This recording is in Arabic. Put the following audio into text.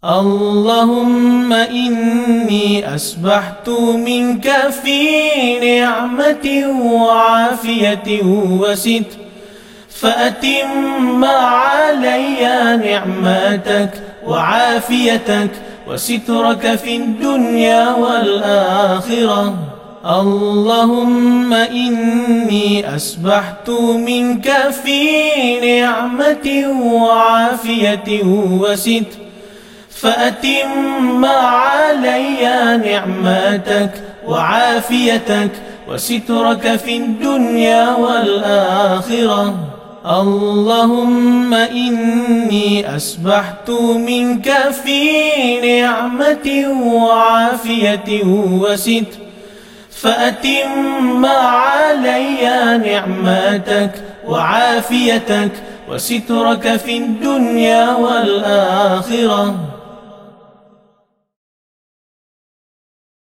اللهم إني أسبحت منك في نعمة وعافية وستر، فأتم علي نعمتك وعافيتك وسترك في الدنيا والآخرة. اللهم إني أسبحت منك في نعمة وعافية وستر، فأتم علي نعمتك وعافيتك وسترك في الدنيا والآخرة. اللهم إني أسبحت منك في نعمة وعافية وستر، فأتم علي نعمتك وعافيتك وسترك في الدنيا والآخرة.